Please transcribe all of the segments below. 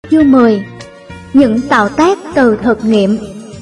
Chương 10. Những tạo tác từ thực nghiệm.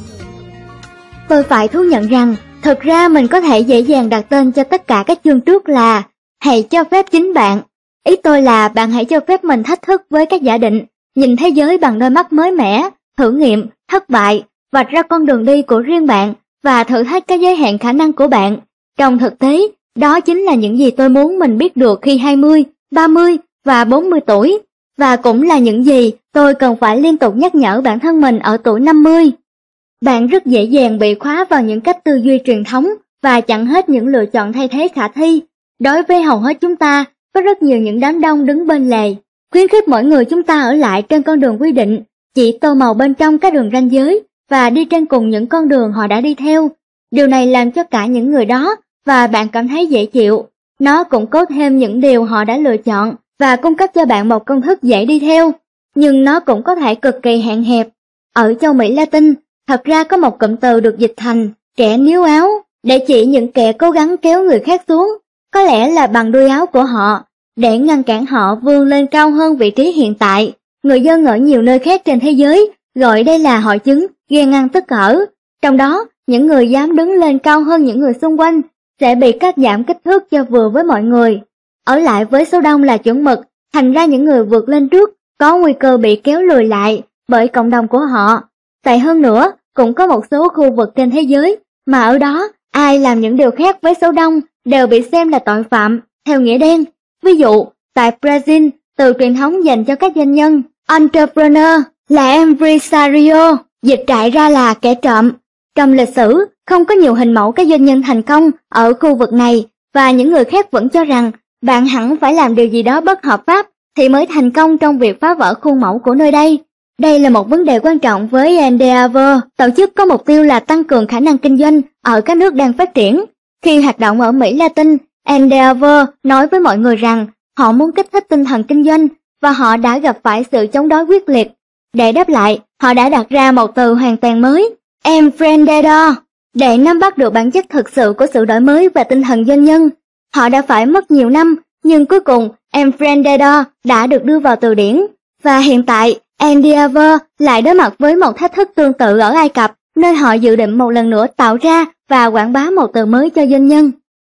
Tôi phải thú nhận rằng, thực ra mình có thể dễ dàng đặt tên cho tất cả các chương trước là hãy cho phép chính bạn. Ý tôi là bạn hãy cho phép mình thách thức với các giả định, nhìn thế giới bằng đôi mắt mới mẻ, thử nghiệm, thất bại, vạch ra con đường đi của riêng bạn và thử thách các giới hạn khả năng của bạn. Trong thực tế, đó chính là những gì tôi muốn mình biết được khi 20, 30 và 40 tuổi, và cũng là những gì tôi cần phải liên tục nhắc nhở bản thân mình ở tuổi 50. Bạn rất dễ dàng bị khóa vào những cách tư duy truyền thống và chặn hết những lựa chọn thay thế khả thi. Đối với hầu hết chúng ta, có rất nhiều những đám đông đứng bên lề, khuyến khích mỗi người chúng ta ở lại trên con đường quy định, chỉ tô màu bên trong các đường ranh giới và đi trên cùng những con đường họ đã đi theo. Điều này làm cho cả những người đó và bạn cảm thấy dễ chịu. Nó cũng có thêm những điều họ đã lựa chọn và cung cấp cho bạn một công thức dễ đi theo, nhưng nó cũng có thể cực kỳ hạn hẹp. Ở châu Mỹ Latin, thật ra có một cụm từ được dịch thành trẻ níu áo để chỉ những kẻ cố gắng kéo người khác xuống, có lẽ là bằng đuôi áo của họ, để ngăn cản họ vươn lên cao hơn vị trí hiện tại. Người dân ở nhiều nơi khác trên thế giới gọi đây là hội chứng ghen ăn tức ở. Trong đó, những người dám đứng lên cao hơn những người xung quanh sẽ bị cắt giảm kích thước cho vừa với mọi người. Ở lại với số đông là chuẩn mực, thành ra những người vượt lên trước có nguy cơ bị kéo lùi lại bởi cộng đồng của họ. Tệ hơn nữa, cũng có một số khu vực trên thế giới mà ở đó ai làm những điều khác với số đông đều bị xem là tội phạm theo nghĩa đen. Ví dụ, tại Brazil, từ truyền thống dành cho các doanh nhân, entrepreneur là empresario, dịch trại ra là kẻ trộm. Trong lịch sử, không có nhiều hình mẫu các doanh nhân thành công ở khu vực này, và những người khác vẫn cho rằng bạn hẳn phải làm điều gì đó bất hợp pháp thì mới thành công trong việc phá vỡ khuôn mẫu của nơi đây. Đây là một vấn đề quan trọng với Endeavor, tổ chức có mục tiêu là tăng cường khả năng kinh doanh ở các nước đang phát triển. Khi hoạt động ở Mỹ Latin, Endeavor nói với mọi người rằng họ muốn kích thích tinh thần kinh doanh và họ đã gặp phải sự chống đối quyết liệt. Để đáp lại, họ đã đặt ra một từ hoàn toàn mới, emprendedor, để nắm bắt được bản chất thực sự của sự đổi mới và tinh thần doanh nhân. Họ đã phải mất nhiều năm, nhưng cuối cùng emprendedor đã được đưa vào từ điển, và hiện tại Endeavor lại đối mặt với một thách thức tương tự ở Ai Cập, nơi họ dự định một lần nữa tạo ra và quảng bá một từ mới cho doanh nhân.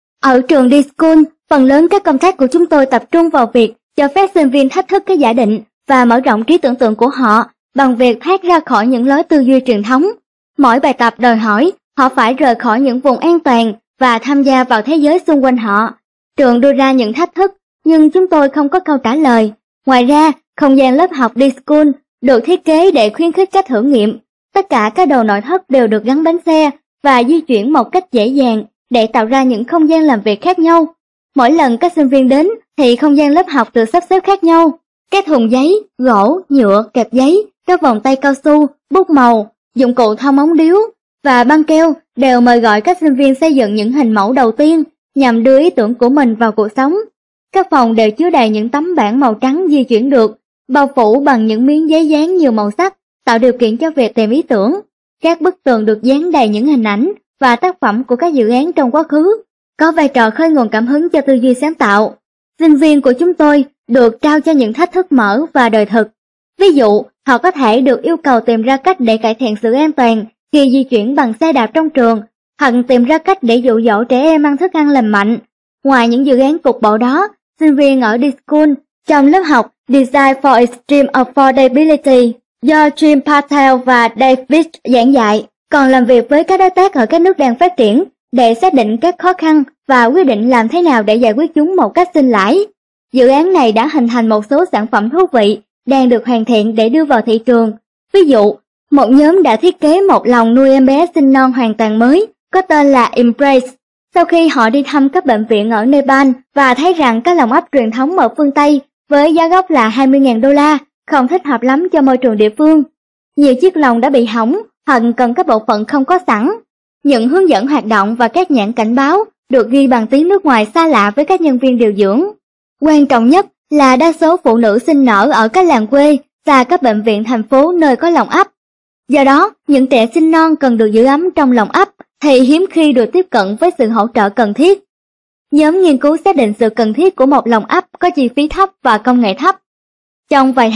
Ở trường D-School, phần lớn các công tác của chúng tôi tập trung vào việc cho phép sinh viên thách thức các giả định và mở rộng trí tưởng tượng của họ bằng việc thoát ra khỏi những lối tư duy truyền thống. Mỗi bài tập đòi hỏi họ phải rời khỏi những vùng an toàn và tham gia vào thế giới xung quanh họ. Trường đưa ra những thách thức, nhưng chúng tôi không có câu trả lời. Ngoài ra, không gian lớp học D-School được thiết kế để khuyến khích các thử nghiệm. Tất cả các đồ nội thất đều được gắn bánh xe và di chuyển một cách dễ dàng để tạo ra những không gian làm việc khác nhau. Mỗi lần các sinh viên đến thì không gian lớp học được sắp xếp khác nhau. Các thùng giấy, gỗ, nhựa, kẹp giấy, các vòng tay cao su, bút màu, dụng cụ thao móng điếu và băng keo đều mời gọi các sinh viên xây dựng những hình mẫu đầu tiên nhằm đưa ý tưởng của mình vào cuộc sống. Các phòng đều chứa đầy những tấm bảng màu trắng di chuyển được, bao phủ bằng những miếng giấy dán nhiều màu sắc, tạo điều kiện cho việc tìm ý tưởng. Các bức tường được dán đầy những hình ảnh và tác phẩm của các dự án trong quá khứ, có vai trò khơi nguồn cảm hứng cho tư duy sáng tạo. Sinh viên của chúng tôi được trao cho những thách thức mở và đời thực. Ví dụ, họ có thể được yêu cầu tìm ra cách để cải thiện sự an toàn khi di chuyển bằng xe đạp trong trường, hoặc tìm ra cách để dụ dỗ trẻ em ăn thức ăn lành mạnh. Ngoài những dự án cục bộ đó, sinh viên ở D-School trong lớp học Design for Extreme Affordability do Jim Patel và Dave Beach giảng dạy, còn làm việc với các đối tác ở các nước đang phát triển để xác định các khó khăn và quyết định làm thế nào để giải quyết chúng một cách sinh lãi. Dự án này đã hình thành một số sản phẩm thú vị đang được hoàn thiện để đưa vào thị trường. Ví dụ, một nhóm đã thiết kế một lồng nuôi em bé sinh non hoàn toàn mới, có tên là Embrace. Sau khi họ đi thăm các bệnh viện ở Nepal và thấy rằng các lồng ấp truyền thống ở phương Tây với giá gốc là 20.000 đô la không thích hợp lắm cho môi trường địa phương. Nhiều chiếc lồng đã bị hỏng hoặc cần các bộ phận không có sẵn. Những hướng dẫn hoạt động và các nhãn cảnh báo được ghi bằng tiếng nước ngoài xa lạ với các nhân viên điều dưỡng. Quan trọng nhất là đa số phụ nữ sinh nở ở các làng quê và các bệnh viện thành phố nơi có lồng ấp. Do đó, những trẻ sinh non cần được giữ ấm trong lồng ấp thì hiếm khi được tiếp cận với sự hỗ trợ cần thiết. Nhóm nghiên cứu xác định sự cần thiết của một lồng ấp có chi phí thấp và công nghệ thấp. Trong vài tháng,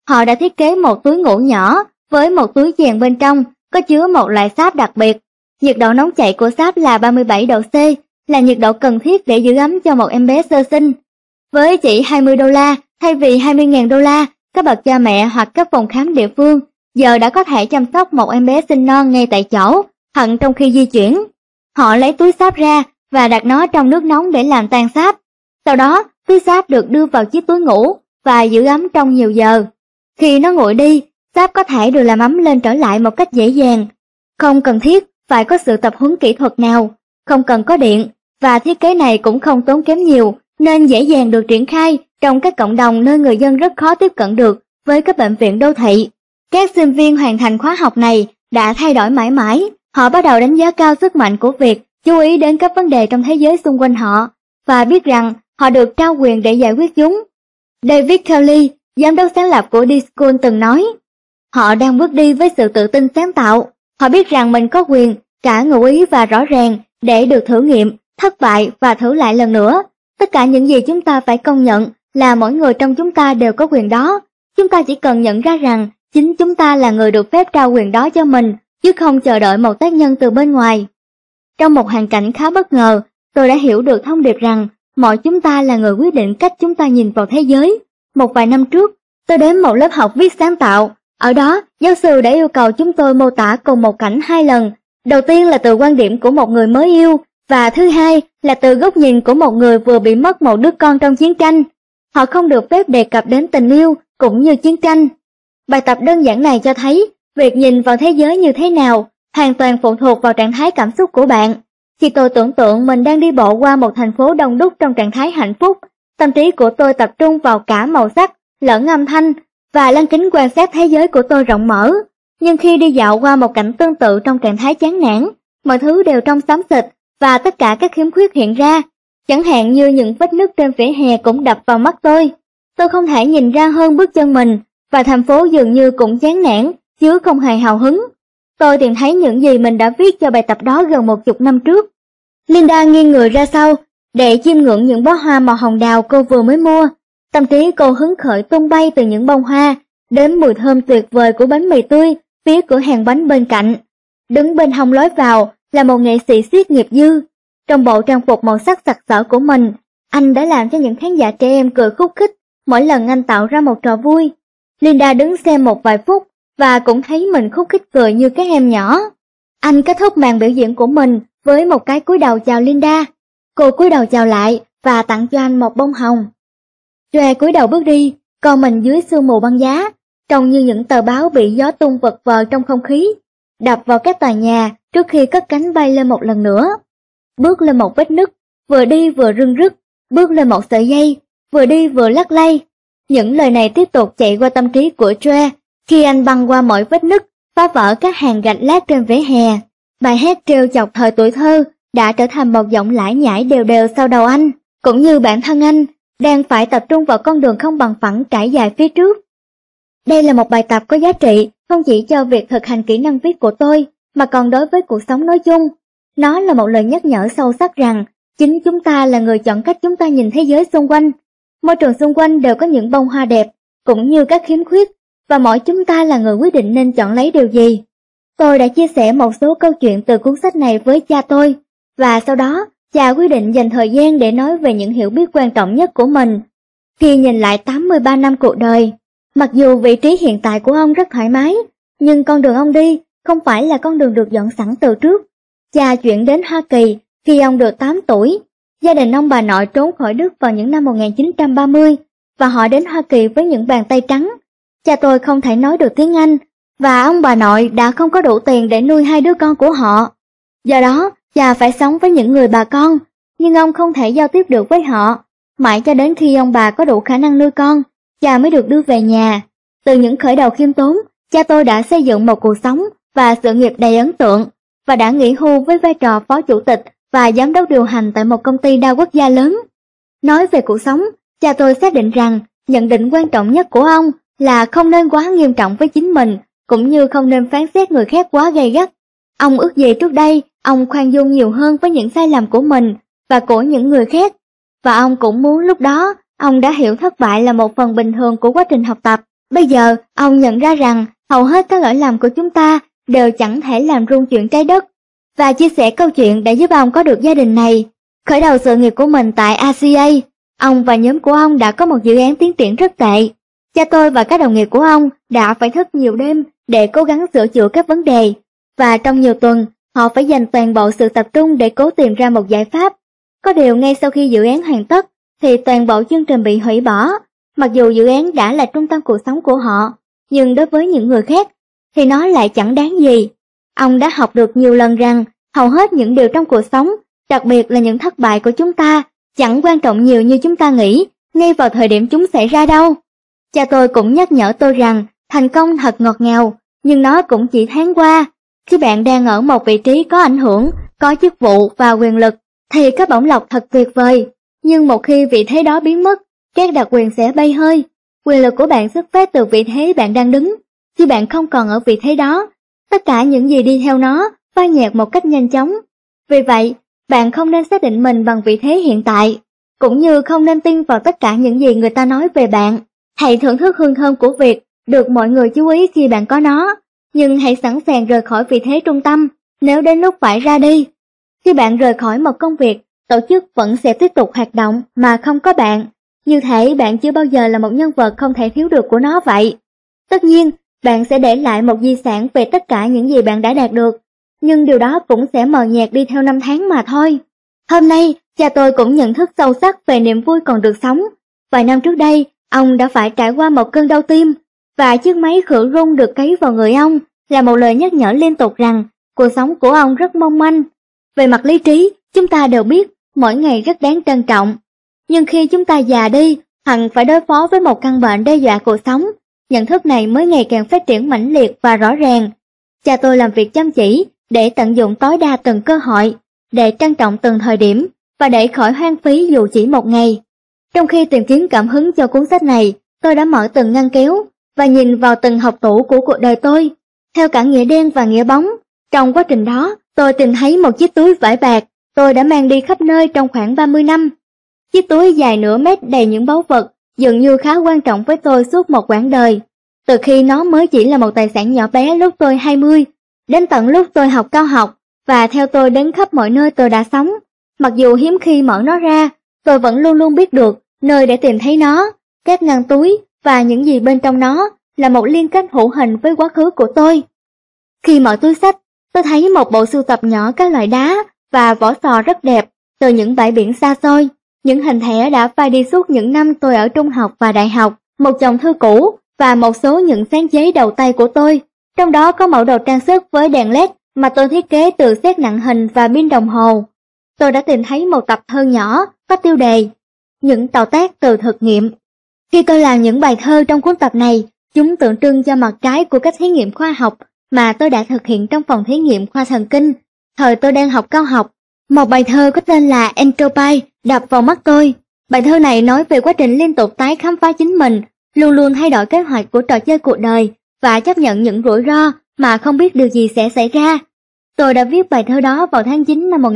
Họ đã thiết kế một túi ngủ nhỏ với một túi chèn bên trong có chứa một loại sáp đặc biệt. Nhiệt độ nóng chảy của sáp là 37 độ C, là nhiệt độ cần thiết để giữ ấm cho một em bé sơ sinh. Với chỉ $20 thay vì $20.000, các bậc cha mẹ hoặc các phòng khám địa phương giờ đã có thể chăm sóc một em bé sinh non ngay tại chỗ, hoặc trong khi di chuyển. Họ lấy túi sáp ra và đặt nó trong nước nóng để làm tan sáp. Sau đó, túi sáp được đưa vào chiếc túi ngủ và giữ ấm trong nhiều giờ. Khi nó nguội đi, sáp có thể được làm ấm lên trở lại một cách dễ dàng. Không cần thiết phải có sự tập huấn kỹ thuật nào, không cần có điện, và thiết kế này cũng không tốn kém nhiều, nên dễ dàng được triển khai trong các cộng đồng nơi người dân rất khó tiếp cận được với các bệnh viện đô thị. Các sinh viên hoàn thành khóa học này đã thay đổi mãi mãi. Họ bắt đầu đánh giá cao sức mạnh của việc chú ý đến các vấn đề trong thế giới xung quanh họ và biết rằng họ được trao quyền để giải quyết chúng. David Kelly, giám đốc sáng lập của D-School từng nói, họ đang bước đi với sự tự tin sáng tạo. Họ biết rằng mình có quyền, cả ngụ ý và rõ ràng, để được thử nghiệm, thất bại và thử lại lần nữa. Tất cả những gì chúng ta phải công nhận là mỗi người trong chúng ta đều có quyền đó. Chúng ta chỉ cần nhận ra rằng chính chúng ta là người được phép trao quyền đó cho mình, chứ không chờ đợi một tác nhân từ bên ngoài. Trong một hoàn cảnh khá bất ngờ, tôi đã hiểu được thông điệp rằng mọi chúng ta là người quyết định cách chúng ta nhìn vào thế giới. Một vài năm trước, tôi đến một lớp học viết sáng tạo. Ở đó, giáo sư đã yêu cầu chúng tôi mô tả cùng một cảnh 2 lần. Đầu tiên là từ quan điểm của một người mới yêu, và thứ hai là từ góc nhìn của một người vừa bị mất một đứa con trong chiến tranh. Họ không được phép đề cập đến tình yêu cũng như chiến tranh. Bài tập đơn giản này cho thấy việc nhìn vào thế giới như thế nào hoàn toàn phụ thuộc vào trạng thái cảm xúc của bạn. Khi tôi tưởng tượng mình đang đi bộ qua một thành phố đông đúc trong trạng thái hạnh phúc, tâm trí của tôi tập trung vào cả màu sắc lẫn âm thanh và lăng kính quan sát thế giới của tôi rộng mở. Nhưng khi đi dạo qua một cảnh tương tự trong trạng thái chán nản, mọi thứ đều trong xám xịt và tất cả các khiếm khuyết hiện ra, chẳng hạn như những vết nứt trên vỉa hè cũng đập vào mắt tôi. Tôi không thể nhìn ra hơn bước chân mình, và thành phố dường như cũng chán nản, chứ không hề hào hứng. Tôi tìm thấy những gì mình đã viết cho bài tập đó gần 10 năm trước. Linda nghiêng người ra sau, để chiêm ngưỡng những bó hoa màu hồng đào cô vừa mới mua. Tâm trí cô hứng khởi tung bay từ những bông hoa, đến mùi thơm tuyệt vời của bánh mì tươi phía cửa hàng bánh bên cạnh. Đứng bên hông lối vào là một nghệ sĩ siết nghiệp dư. Trong bộ trang phục màu sắc sặc sỡ của mình, anh đã làm cho những khán giả trẻ em cười khúc khích mỗi lần anh tạo ra một trò vui. Linda đứng xem một vài phút và cũng thấy mình khúc khích cười như các em nhỏ. Anh kết thúc màn biểu diễn của mình với một cái cúi đầu chào Linda. Cô cúi đầu chào lại và tặng cho anh một bông hồng. Joe cúi đầu bước đi, còn mình dưới sương mù băng giá, trông như những tờ báo bị gió tung vật vờ trong không khí, đập vào các tòa nhà trước khi cất cánh bay lên một lần nữa. Bước lên một vết nứt, vừa đi vừa rưng rức, bước lên một sợi dây, vừa đi vừa lắc lay. Những lời này tiếp tục chạy qua tâm trí của Joe khi anh băng qua mọi vết nứt, phá vỡ các hàng gạch lát trên vỉa hè. Bài hát trêu chọc thời tuổi thơ đã trở thành một giọng lải nhải đều đều sau đầu anh, cũng như bản thân anh đang phải tập trung vào con đường không bằng phẳng trải dài phía trước. Đây là một bài tập có giá trị không chỉ cho việc thực hành kỹ năng viết của tôi, mà còn đối với cuộc sống nói chung. Nó là một lời nhắc nhở sâu sắc rằng chính chúng ta là người chọn cách chúng ta nhìn thế giới xung quanh. Môi trường xung quanh đều có những bông hoa đẹp, cũng như các khiếm khuyết, và mỗi chúng ta là người quyết định nên chọn lấy điều gì. Tôi đã chia sẻ một số câu chuyện từ cuốn sách này với cha tôi, và sau đó cha quyết định dành thời gian để nói về những hiểu biết quan trọng nhất của mình. Khi nhìn lại 83 năm cuộc đời, mặc dù vị trí hiện tại của ông rất thoải mái, nhưng con đường ông đi không phải là con đường được dọn sẵn từ trước. Cha chuyển đến Hoa Kỳ khi ông được 8 tuổi. Gia đình ông bà nội trốn khỏi Đức vào những năm 1930, và họ đến Hoa Kỳ với những bàn tay trắng. Cha tôi không thể nói được tiếng Anh, và ông bà nội đã không có đủ tiền để nuôi 2 đứa con của họ. Do đó, cha phải sống với những người bà con, nhưng ông không thể giao tiếp được với họ. Mãi cho đến khi ông bà có đủ khả năng nuôi con, cha mới được đưa về nhà. Từ những khởi đầu khiêm tốn, cha tôi đã xây dựng một cuộc sống và sự nghiệp đầy ấn tượng, và đã nghỉ hưu với vai trò phó chủ tịch và giám đốc điều hành tại một công ty đa quốc gia lớn. Nói về cuộc sống, cha tôi xác định rằng nhận định quan trọng nhất của ông là không nên quá nghiêm trọng với chính mình, cũng như không nên phán xét người khác quá gay gắt. Ông ước gì trước đây ông khoan dung nhiều hơn với những sai lầm của mình và của những người khác, và ông cũng muốn lúc đó ông đã hiểu thất bại là một phần bình thường của quá trình học tập. Bây giờ, ông nhận ra rằng hầu hết các lỗi lầm của chúng ta đều chẳng thể làm rung chuyển trái đất, và chia sẻ câu chuyện đã giúp ông có được gia đình này. Khởi đầu sự nghiệp của mình tại ACA, ông và nhóm của ông đã có một dự án tiến triển rất tệ. Cha tôi và các đồng nghiệp của ông đã phải thức nhiều đêm để cố gắng sửa chữa các vấn đề, và trong nhiều tuần, họ phải dành toàn bộ sự tập trung để cố tìm ra một giải pháp. Có điều ngay sau khi dự án hoàn tất, thì toàn bộ chương trình bị hủy bỏ. Mặc dù dự án đã là trung tâm cuộc sống của họ, nhưng đối với những người khác, thì nó lại chẳng đáng gì. Ông đã học được nhiều lần rằng hầu hết những điều trong cuộc sống, đặc biệt là những thất bại của chúng ta, chẳng quan trọng nhiều như chúng ta nghĩ ngay vào thời điểm chúng xảy ra đâu. Cha tôi cũng nhắc nhở tôi rằng thành công thật ngọt ngào, nhưng nó cũng chỉ thoáng qua. Khi bạn đang ở một vị trí có ảnh hưởng, có chức vụ và quyền lực, thì các bổng lộc thật tuyệt vời. Nhưng một khi vị thế đó biến mất, các đặc quyền sẽ bay hơi. Quyền lực của bạn xuất phát từ vị thế bạn đang đứng. Khi bạn không còn ở vị thế đó, tất cả những gì đi theo nó phai nhạt một cách nhanh chóng. Vì vậy, bạn không nên xác định mình bằng vị thế hiện tại, cũng như không nên tin vào tất cả những gì người ta nói về bạn. Hãy thưởng thức hương thơm của việc được mọi người chú ý khi bạn có nó, nhưng hãy sẵn sàng rời khỏi vị thế trung tâm nếu đến lúc phải ra đi. Khi bạn rời khỏi một công việc, tổ chức vẫn sẽ tiếp tục hoạt động mà không có bạn. Như thể bạn chưa bao giờ là một nhân vật không thể thiếu được của nó vậy. Tất nhiên, bạn sẽ để lại một di sản về tất cả những gì bạn đã đạt được, nhưng điều đó cũng sẽ mờ nhạt đi theo năm tháng mà thôi. Hôm nay, cha tôi cũng nhận thức sâu sắc về niềm vui còn được sống. Vài năm trước đây, ông đã phải trải qua một cơn đau tim, và chiếc máy khử rung được cấy vào người ông là một lời nhắc nhở liên tục rằng cuộc sống của ông rất mong manh. Về mặt lý trí, chúng ta đều biết mỗi ngày rất đáng trân trọng. Nhưng khi chúng ta già đi, hoặc phải đối phó với một căn bệnh đe dọa cuộc sống, nhận thức này mới ngày càng phát triển mãnh liệt và rõ ràng. Cha tôi làm việc chăm chỉ để tận dụng tối đa từng cơ hội, để trân trọng từng thời điểm và để khỏi hoang phí dù chỉ một ngày. Trong khi tìm kiếm cảm hứng cho cuốn sách này, tôi đã mở từng ngăn kéo và nhìn vào từng hộc tủ của cuộc đời tôi, theo cả nghĩa đen và nghĩa bóng. Trong quá trình đó, tôi tìm thấy một chiếc túi vải bạc tôi đã mang đi khắp nơi trong khoảng 30 năm. Chiếc túi dài nửa mét đầy những báu vật dường như khá quan trọng với tôi suốt một quãng đời. Từ khi nó mới chỉ là một tài sản nhỏ bé lúc tôi 20, đến tận lúc tôi học cao học, và theo tôi đến khắp mọi nơi tôi đã sống. Mặc dù hiếm khi mở nó ra, tôi vẫn luôn luôn biết được nơi để tìm thấy nó. Các ngăn túi và những gì bên trong nó là một liên kết hữu hình với quá khứ của tôi. Khi mở túi sách, tôi thấy một bộ sưu tập nhỏ các loại đá và vỏ sò rất đẹp từ những bãi biển xa xôi. Những hình thẻ đã phai đi suốt những năm tôi ở trung học và đại học, một chồng thư cũ và một số những sáng chế đầu tay của tôi. Trong đó có mẫu đồ trang sức với đèn LED mà tôi thiết kế từ xét nặng hình và pin đồng hồ. Tôi đã tìm thấy một tập thơ nhỏ có tiêu đề Những tạo tác từ thực nghiệm. Khi tôi làm những bài thơ trong cuốn tập này, chúng tượng trưng cho mặt trái của các thí nghiệm khoa học mà tôi đã thực hiện trong phòng thí nghiệm khoa thần kinh thời tôi đang học cao học. Một bài thơ có tên là Entropy đập vào mắt tôi. Bài thơ này nói về quá trình liên tục tái khám phá chính mình, luôn luôn thay đổi kế hoạch của trò chơi cuộc đời và chấp nhận những rủi ro mà không biết điều gì sẽ xảy ra. Tôi đã viết bài thơ đó vào tháng 9 năm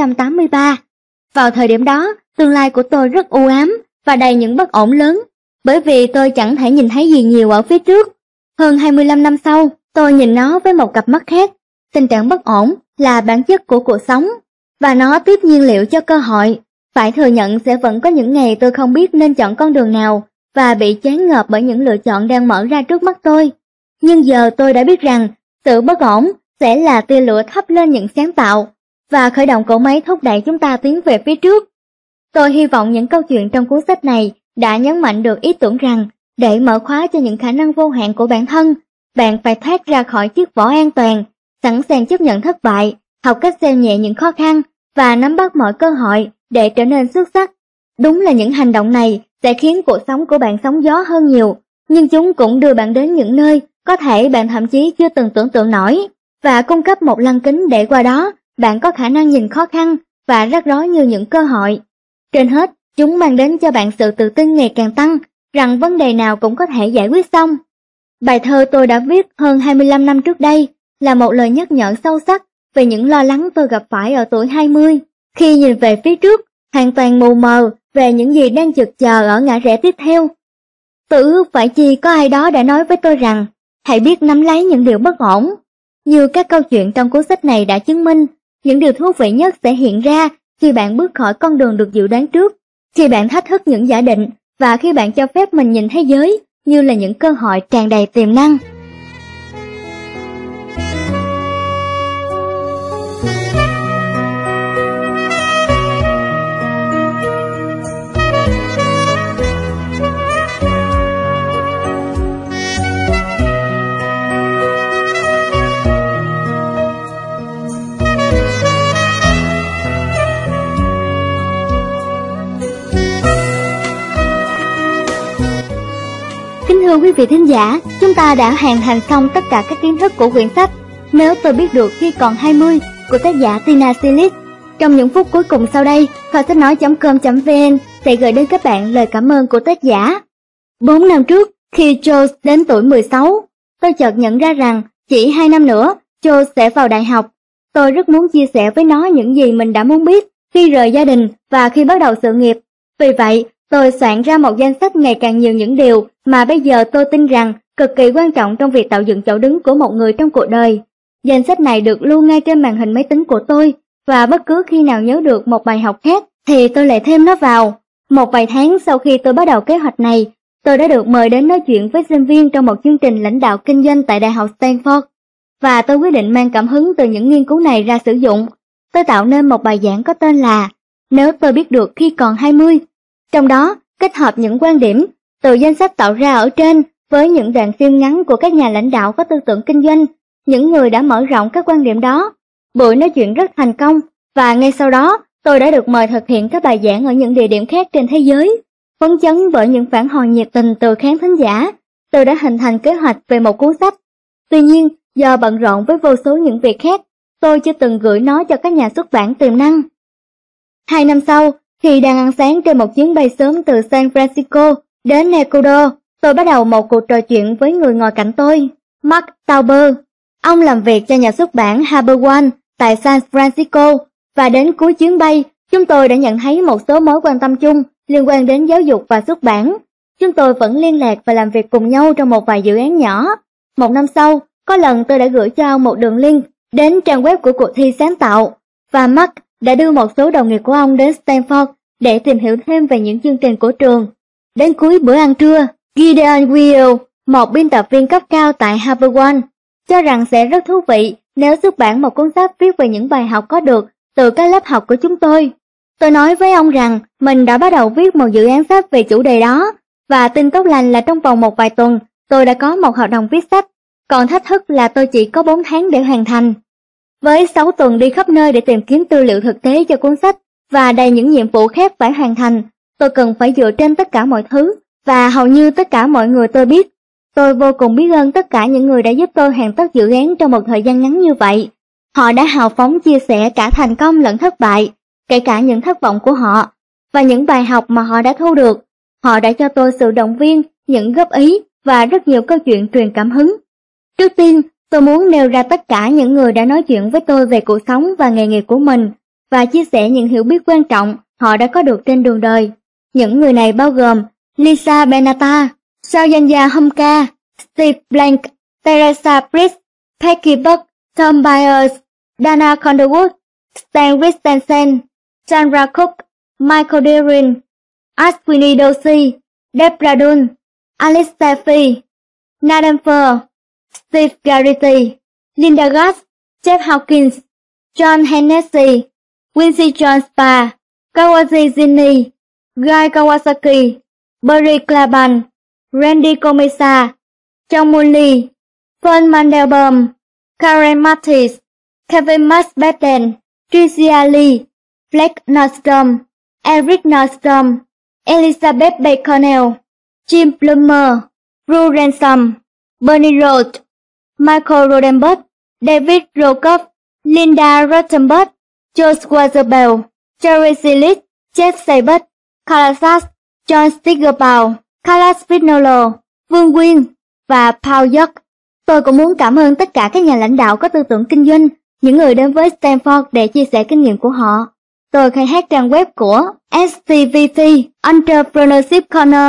1983. Vào thời điểm đó, tương lai của tôi rất u ám và đầy những bất ổn lớn, bởi vì tôi chẳng thể nhìn thấy gì nhiều ở phía trước. Hơn 25 năm sau, tôi nhìn nó với một cặp mắt khác. Tình trạng bất ổn là bản chất của cuộc sống, và nó tiếp nhiên liệu cho cơ hội. Phải thừa nhận sẽ vẫn có những ngày tôi không biết nên chọn con đường nào và bị choáng ngợp bởi những lựa chọn đang mở ra trước mắt tôi. Nhưng giờ tôi đã biết rằng sự bất ổn sẽ là tia lửa thắp lên những sáng tạo và khởi động cỗ máy thúc đẩy chúng ta tiến về phía trước. Tôi hy vọng những câu chuyện trong cuốn sách này đã nhấn mạnh được ý tưởng rằng để mở khóa cho những khả năng vô hạn của bản thân, bạn phải thoát ra khỏi chiếc vỏ an toàn, sẵn sàng chấp nhận thất bại, học cách xem nhẹ những khó khăn và nắm bắt mọi cơ hội để trở nên xuất sắc. Đúng là những hành động này sẽ khiến cuộc sống của bạn sóng gió hơn nhiều, nhưng chúng cũng đưa bạn đến những nơi có thể bạn thậm chí chưa từng tưởng tượng nổi, và cung cấp một lăng kính để qua đó bạn có khả năng nhìn khó khăn và rắc rối như những cơ hội. Trên hết, chúng mang đến cho bạn sự tự tin ngày càng tăng rằng vấn đề nào cũng có thể giải quyết xong. Bài thơ tôi đã viết hơn 25 năm trước đây là một lời nhắc nhở sâu sắc về những lo lắng tôi gặp phải ở tuổi 20, khi nhìn về phía trước, hoàn toàn mù mờ về những gì đang chực chờ ở ngã rẽ tiếp theo. Tôi ước phải chi có ai đó đã nói với tôi rằng hãy biết nắm lấy những điều bất ổn. Như các câu chuyện trong cuốn sách này đã chứng minh, những điều thú vị nhất sẽ hiện ra khi bạn bước khỏi con đường được dự đoán trước, khi bạn thách thức những giả định và khi bạn cho phép mình nhìn thế giới như là những cơ hội tràn đầy tiềm năng. Kính thưa quý vị thính giả, chúng ta đã hoàn thành xong tất cả các kiến thức của quyển sách Nếu tôi biết được khi còn 20 của tác giả Tina Silis. Trong những phút cuối cùng sau đây, kho sách nói.com.vn sẽ gửi đến các bạn lời cảm ơn của tác giả. 4 năm trước, khi Joe đến tuổi 16, tôi chợt nhận ra rằng chỉ 2 năm nữa, Joe sẽ vào đại học. Tôi rất muốn chia sẻ với nó những gì mình đã muốn biết khi rời gia đình và khi bắt đầu sự nghiệp. Vì vậy, tôi soạn ra một danh sách ngày càng nhiều những điều mà bây giờ tôi tin rằng cực kỳ quan trọng trong việc tạo dựng chỗ đứng của một người trong cuộc đời. Danh sách này được lưu ngay trên màn hình máy tính của tôi, và bất cứ khi nào nhớ được một bài học khác thì tôi lại thêm nó vào. Một vài tháng sau khi tôi bắt đầu kế hoạch này, tôi đã được mời đến nói chuyện với sinh viên trong một chương trình lãnh đạo kinh doanh tại Đại học Stanford. Và tôi quyết định mang cảm hứng từ những nghiên cứu này ra sử dụng. Tôi tạo nên một bài giảng có tên là Nếu tôi biết được khi còn 20. Trong đó, kết hợp những quan điểm từ danh sách tạo ra ở trên với những đoạn phim ngắn của các nhà lãnh đạo có tư tưởng kinh doanh, những người đã mở rộng các quan điểm đó. Buổi nói chuyện rất thành công, và ngay sau đó, tôi đã được mời thực hiện các bài giảng ở những địa điểm khác trên thế giới. Phấn chấn bởi những phản hồi nhiệt tình từ khán thính giả, tôi đã hình thành kế hoạch về một cuốn sách. Tuy nhiên, do bận rộn với vô số những việc khác, tôi chưa từng gửi nó cho các nhà xuất bản tiềm năng. 2 năm sau, khi đang ăn sáng trên một chuyến bay sớm từ San Francisco đến Ecuador, tôi bắt đầu một cuộc trò chuyện với người ngồi cạnh tôi, Mark Tauber. Ông làm việc cho nhà xuất bản Harper One tại San Francisco, và đến cuối chuyến bay, chúng tôi đã nhận thấy một số mối quan tâm chung liên quan đến giáo dục và xuất bản. Chúng tôi vẫn liên lạc và làm việc cùng nhau trong một vài dự án nhỏ. Một năm sau, có lần tôi đã gửi cho ông một đường link đến trang web của cuộc thi sáng tạo, và Mark đã đưa một số đồng nghiệp của ông đến Stanford để tìm hiểu thêm về những chương trình của trường. Đến cuối bữa ăn trưa, Gideon Weil, một biên tập viên cấp cao tại Harper One, cho rằng sẽ rất thú vị nếu xuất bản một cuốn sách viết về những bài học có được từ các lớp học của chúng tôi. Tôi nói với ông rằng mình đã bắt đầu viết một dự án sách về chủ đề đó, và tin tốt lành là trong vòng một vài tuần tôi đã có một hợp đồng viết sách, còn thách thức là tôi chỉ có 4 tháng để hoàn thành. Với 6 tuần đi khắp nơi để tìm kiếm tư liệu thực tế cho cuốn sách và đầy những nhiệm vụ khác phải hoàn thành, tôi cần phải dựa trên tất cả mọi thứ và hầu như tất cả mọi người tôi biết. Tôi vô cùng biết ơn tất cả những người đã giúp tôi hoàn tất dự án trong một thời gian ngắn như vậy. Họ đã hào phóng chia sẻ cả thành công lẫn thất bại, kể cả những thất vọng của họ và những bài học mà họ đã thu được. Họ đã cho tôi sự động viên, những góp ý và rất nhiều câu chuyện truyền cảm hứng. Trước tiên, tôi muốn nêu ra tất cả những người đã nói chuyện với tôi về cuộc sống và nghề nghiệp của mình và chia sẻ những hiểu biết quan trọng họ đã có được trên đường đời. Những người này bao gồm Lisa Benata, Sauyanya Homka, Steve Blank, Teresa Priest, Peggy Buck, Tom Byers, Dana Conderwood, Stan Christensen, Sandra Cook, Michael Deering, Ashwini Doshi, Deb Radun, Alice Steffi, Nathan Furr, Steve Garrity, Linda Gass, Jeff Hawkins, John Hennessy, Quincy Jones Spa, Kawashi Zinni, Guy Kawasaki, Barry Claban, Randy Komesa, John Mooney, Fern Mandelbaum, Karen Mattis, Kevin Masbeten, Tricia Lee, Blake Nordstrom, Eric Nordstrom, Elizabeth Baconnell, Jim Plummer, Drew Ransom, Bernie Roth, Michael Rodenberg, David Rokoff, Linda Rottenberg, George Wazerbell, Jerry Silis, Jeff Seibert, Kalasas, John Stigerbaum, Carla Spinolo, Vương Quyên và Paul York. Tôi cũng muốn cảm ơn tất cả các nhà lãnh đạo có tư tưởng kinh doanh, những người đến với Stanford để chia sẻ kinh nghiệm của họ. Tôi khai thác trang web của STVP Entrepreneurship Corner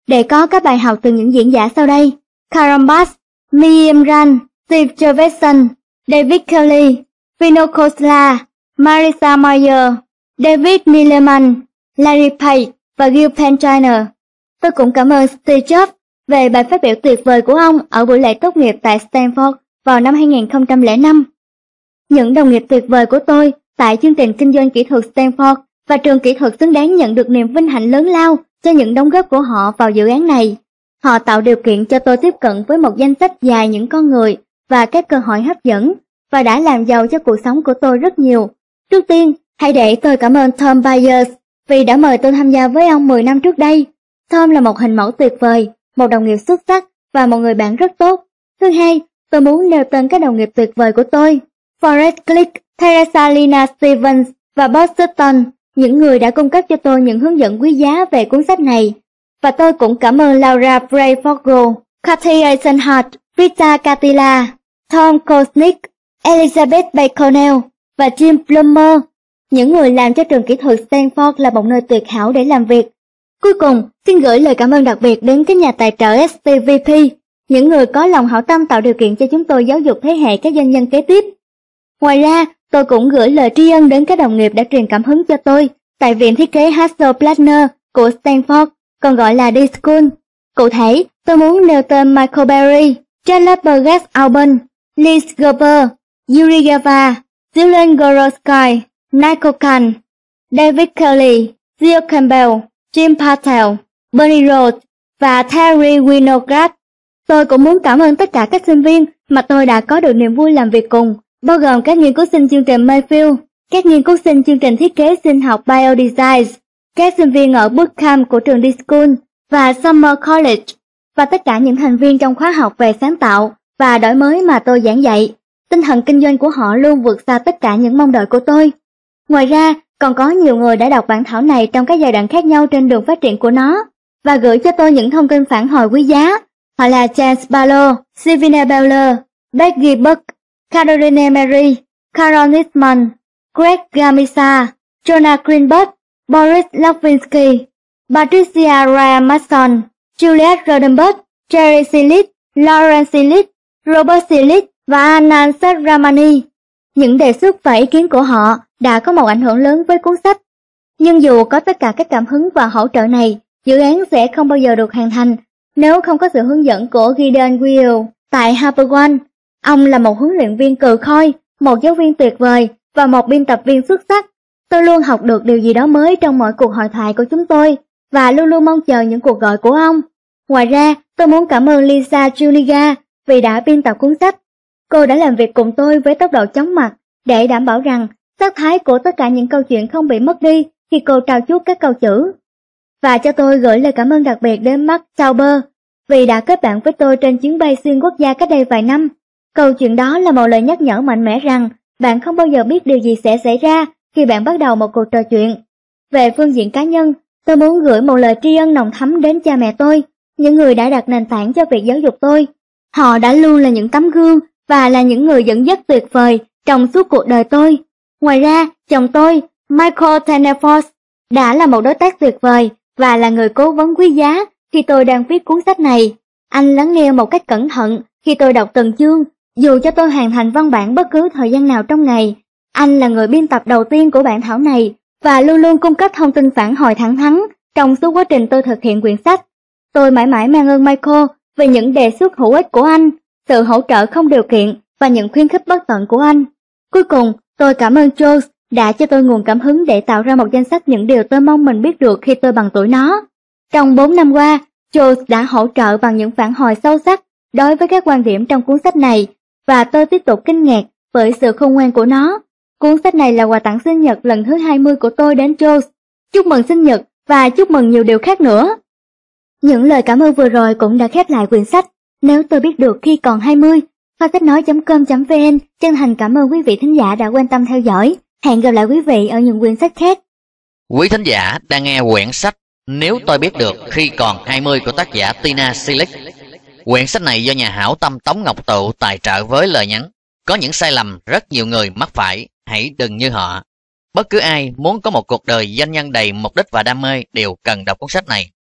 để có các bài học từ những diễn giả sau đây: Karen Bass, Miriam Rand, Steve Jurvetson, David Kelly, Vino Khosla, Marissa Mayer, David Milliman, Larry Page và Gil Penchiner. Tôi cũng cảm ơn Steve Jobs về bài phát biểu tuyệt vời của ông ở buổi lễ tốt nghiệp tại Stanford vào năm 2005. Những đồng nghiệp tuyệt vời của tôi tại chương trình kinh doanh kỹ thuật Stanford và trường kỹ thuật xứng đáng nhận được niềm vinh hạnh lớn lao cho những đóng góp của họ vào dự án này. Họ tạo điều kiện cho tôi tiếp cận với một danh sách dài những con người và các cơ hội hấp dẫn và đã làm giàu cho cuộc sống của tôi rất nhiều. Trước tiên, hãy để tôi cảm ơn Tom Byers vì đã mời tôi tham gia với ông 10 năm trước đây. Tom là một hình mẫu tuyệt vời, một đồng nghiệp xuất sắc và một người bạn rất tốt. Thứ hai, tôi muốn nêu tên các đồng nghiệp tuyệt vời của tôi: Forrest Click, Teresa Lina Stevens và Bob Sutton, những người đã cung cấp cho tôi những hướng dẫn quý giá về cuốn sách này. Và tôi cũng cảm ơn Laura Brayfogle, Cathy Eisenhardt, Rita Catila, Tom Kosnick, Elizabeth Baconnell và Jim Plummer, những người làm cho trường kỹ thuật Stanford là một nơi tuyệt hảo để làm việc. Cuối cùng, xin gửi lời cảm ơn đặc biệt đến các nhà tài trợ STVP, những người có lòng hảo tâm tạo điều kiện cho chúng tôi giáo dục thế hệ các doanh nhân kế tiếp. Ngoài ra, tôi cũng gửi lời tri ân đến các đồng nghiệp đã truyền cảm hứng cho tôi tại Viện Thiết kế Hasso-Plattner của Stanford, còn gọi là D-School. Cụ thể, tôi muốn nêu tên Michael Berry, Charlotte Burgess Auburn, Liz Gerber, Yuri Gava, Julian Gorosky, Michael Kahn, David Kelly, Gio Campbell, Jim Patel, Bernie Rhodes và Terry Winograd. Tôi cũng muốn cảm ơn tất cả các sinh viên mà tôi đã có được niềm vui làm việc cùng, bao gồm các nghiên cứu sinh chương trình Mayfield, các nghiên cứu sinh chương trình thiết kế sinh học Biodesign, các sinh viên ở Bootcamp của trường D-School và Summer College, và tất cả những thành viên trong khóa học về sáng tạo và đổi mới mà tôi giảng dạy. Tinh thần kinh doanh của họ luôn vượt xa tất cả những mong đợi của tôi. Ngoài ra, còn có nhiều người đã đọc bản thảo này trong các giai đoạn khác nhau trên đường phát triển của nó và gửi cho tôi những thông tin phản hồi quý giá. Họ là James Barlow, Sylvina Beller, Becky Buck, Caroline Mary, Carol Nisman, Greg Gamisa, Jonah Greenberg, Boris Lovinsky, Patricia Ryan Mason, Juliet Rodenberg, Jerry Silit, Lauren Silit, Robert Silit và Anand Ramani. Những đề xuất và ý kiến của họ đã có một ảnh hưởng lớn với cuốn sách. Nhưng dù có tất cả các cảm hứng và hỗ trợ này, dự án sẽ không bao giờ được hoàn thành nếu không có sự hướng dẫn của Gideon Weil tại HarperOne. Ông là một huấn luyện viên cừ khôi, một giáo viên tuyệt vời và một biên tập viên xuất sắc. Tôi luôn học được điều gì đó mới trong mỗi cuộc hội thoại của chúng tôi và luôn luôn mong chờ những cuộc gọi của ông. Ngoài ra, tôi muốn cảm ơn Lisa Juniga vì đã biên tập cuốn sách. Cô đã làm việc cùng tôi với tốc độ chóng mặt để đảm bảo rằng sắc thái của tất cả những câu chuyện không bị mất đi khi cô trao chuốt các câu chữ. Và cho tôi gửi lời cảm ơn đặc biệt đến Mark Tauber vì đã kết bạn với tôi trên chuyến bay xuyên quốc gia cách đây vài năm. Câu chuyện đó là một lời nhắc nhở mạnh mẽ rằng bạn không bao giờ biết điều gì sẽ xảy ra khi bạn bắt đầu một cuộc trò chuyện. Về phương diện cá nhân, tôi muốn gửi một lời tri ân nồng thắm đến cha mẹ tôi, những người đã đặt nền tảng cho việc giáo dục tôi. Họ đã luôn là những tấm gương và là những người dẫn dắt tuyệt vời trong suốt cuộc đời tôi. Ngoài ra, chồng tôi, Michael Tenefors, đã là một đối tác tuyệt vời và là người cố vấn quý giá khi tôi đang viết cuốn sách này. Anh lắng nghe một cách cẩn thận khi tôi đọc từng chương, dù cho tôi hoàn thành văn bản bất cứ thời gian nào trong ngày. Anh là người biên tập đầu tiên của bản thảo này và luôn luôn cung cấp thông tin phản hồi thẳng thắn trong suốt quá trình tôi thực hiện quyển sách. Tôi mãi mãi mang ơn Michael về những đề xuất hữu ích của anh, sự hỗ trợ không điều kiện và những khuyến khích bất tận của anh. Cuối cùng, tôi cảm ơn Jones đã cho tôi nguồn cảm hứng để tạo ra một danh sách những điều tôi mong mình biết được khi tôi bằng tuổi nó. Trong 4 năm qua, Jones đã hỗ trợ bằng những phản hồi sâu sắc đối với các quan điểm trong cuốn sách này, và tôi tiếp tục kinh ngạc bởi sự khôn ngoan của nó. Cuốn sách này là quà tặng sinh nhật lần thứ 20 của tôi đến Jones. Chúc mừng sinh nhật và chúc mừng nhiều điều khác nữa. Những lời cảm ơn vừa rồi cũng đã khép lại quyển sách Nếu tôi biết được khi còn 20. Kho sách nói.com.vn chân thành cảm ơn quý vị thính giả đã quan tâm theo dõi. Hẹn gặp lại quý vị ở những quyển sách khác. Quý thính giả đang nghe quyển sách Nếu tôi biết được khi còn 20 của tác giả Tina Silic. Quyển sách này do nhà hảo tâm Tống Ngọc Tụ tài trợ với lời nhắn: có những sai lầm rất nhiều người mắc phải, hãy đừng như họ. Bất cứ ai muốn có một cuộc đời doanh nhân đầy mục đích và đam mê đều cần đọc cuốn sách này.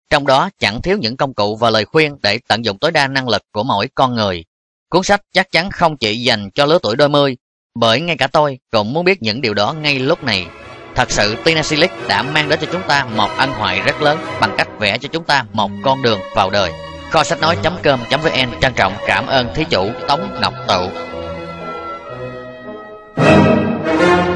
Trong đó chẳng thiếu những công cụ và lời khuyên để tận dụng tối đa năng lực của mỗi con người. Cuốn sách chắc chắn không chỉ dành cho lứa tuổi đôi mươi, bởi ngay cả tôi cũng muốn biết những điều đó ngay lúc này. Thật sự Tina Silic đã mang đến cho chúng ta một ân huệ rất lớn bằng cách vẽ cho chúng ta một con đường vào đời. Kho sách nói.com.vn trân trọng cảm ơn thí chủ Tống Ngọc Tụ.